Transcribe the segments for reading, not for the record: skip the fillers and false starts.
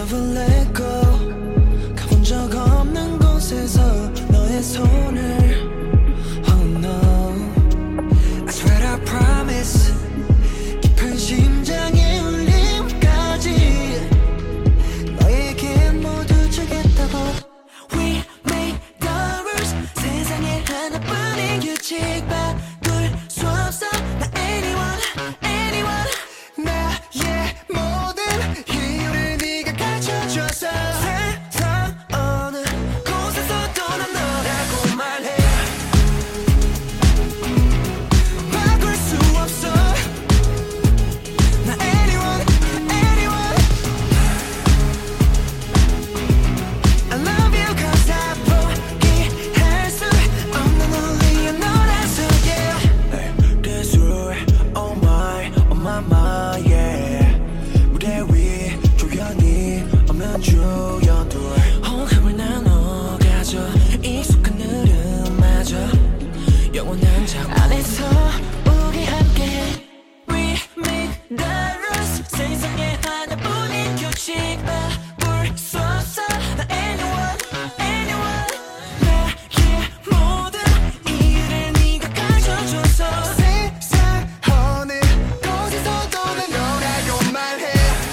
never let go. 가본 적 없는 곳에서 너의 손을 Oh no I swear I promise 깊은 심장의 울림까지 너에게 모두 주겠다고 We make the rules 세상에 하나뿐인 규칙 바꿀 수 없어 나 anyone anyone 나의 모든 이유를 네가 가르쳐줘서 세상 어느 곳에서도 난 너라고 말해 바꿀 수 없어 나 anyone anyone I love you cause I 포기할 수 없는 only 너라서 yeah That's right oh my mind yeah 무대 위 조연이 없는 주연들 호흡을 나눠가져 익숙한 흐름마저 영원한 장 안에서 우리 함께 We make the rules 세상에 하나뿐인 규칙 바꿀 수 없어 나 anyone anyone 나의 모든 이유를 네가 가르쳐줘서 세상 어느 곳에서도 난 너라고 말해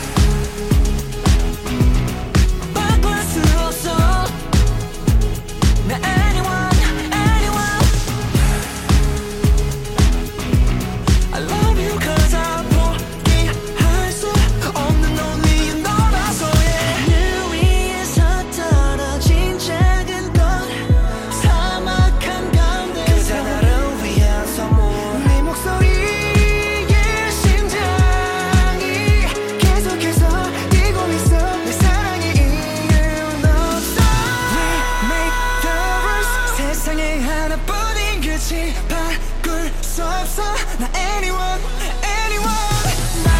바꿀 수 없어 나 anyone anyone I love you cause I 포기할 수 없는 only 너라서 yeah 늘 위에서 떨어진 작은 것 사막한 가운데 그저 나를 위한 선물 네 목소리에 심장이 계속해서 뛰고 있어 내 사랑의 이유는 없어 We make the rules 세상에 하나뿐인 규칙 바꿀 수 없어 나 anyone anyone